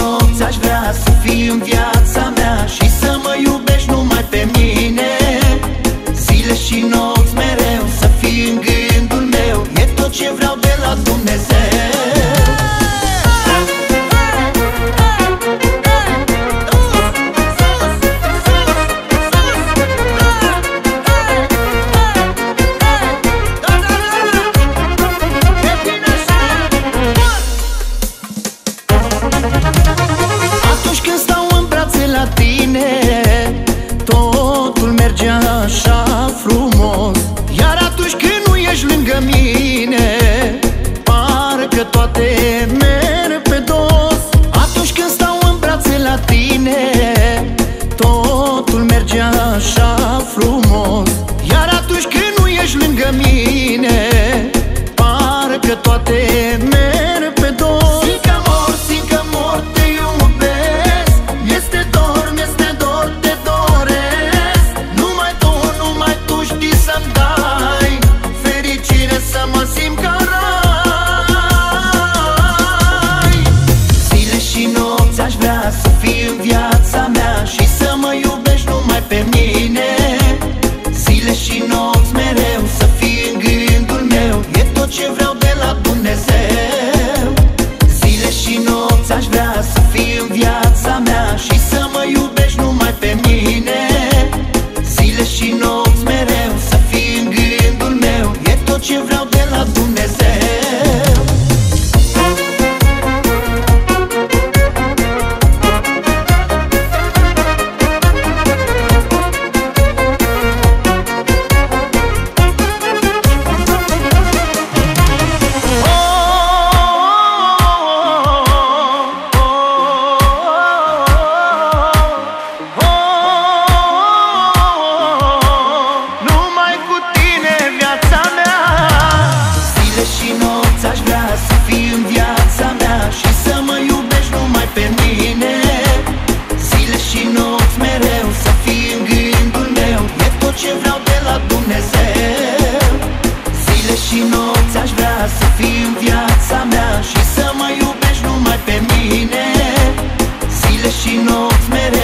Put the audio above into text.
nopți aș vrea să fii în viața mea și să mă iubești numai pe mine. Zile și nopți mereu să fii în gândul meu, e tot ce vreau de la Dumnezeu. Totul merge așa frumos, iar atunci când nu ești lângă mine, parcă toate merg pe dos. Atunci când stau în brațe la tine, totul merge așa frumos, iar atunci când nu ești lângă mine, parcă toate merg pe dos. Simt că mor, te iubesc, mi-este dor, mi-este dor, te doresc. Numai tu știi să-mi dai fericire, să mă simt ca rai. Zile și nopți aș vrea să fii în viața mea și să mă iubești numai pe mine. Zile și nopți mereu să fii în gândul meu, e tot ce vreau de la Dumnezeu. Zile și nopți aș vrea să fii în viața mea și să mă iubești numai pe mine. Zile și nopți mereu să fii în gândul meu, e tot ce vreau de la Dumnezeu. Și nopți aș vrea să fii în viața mea și să mă iubești numai pe mine. Zile și nopți mereu să fii în gândul meu, e tot ce vreau de la Dumnezeu. Zile și nopți aș vrea să fii în viața mea și să mă iubești numai pe mine. Zile și nopți mereu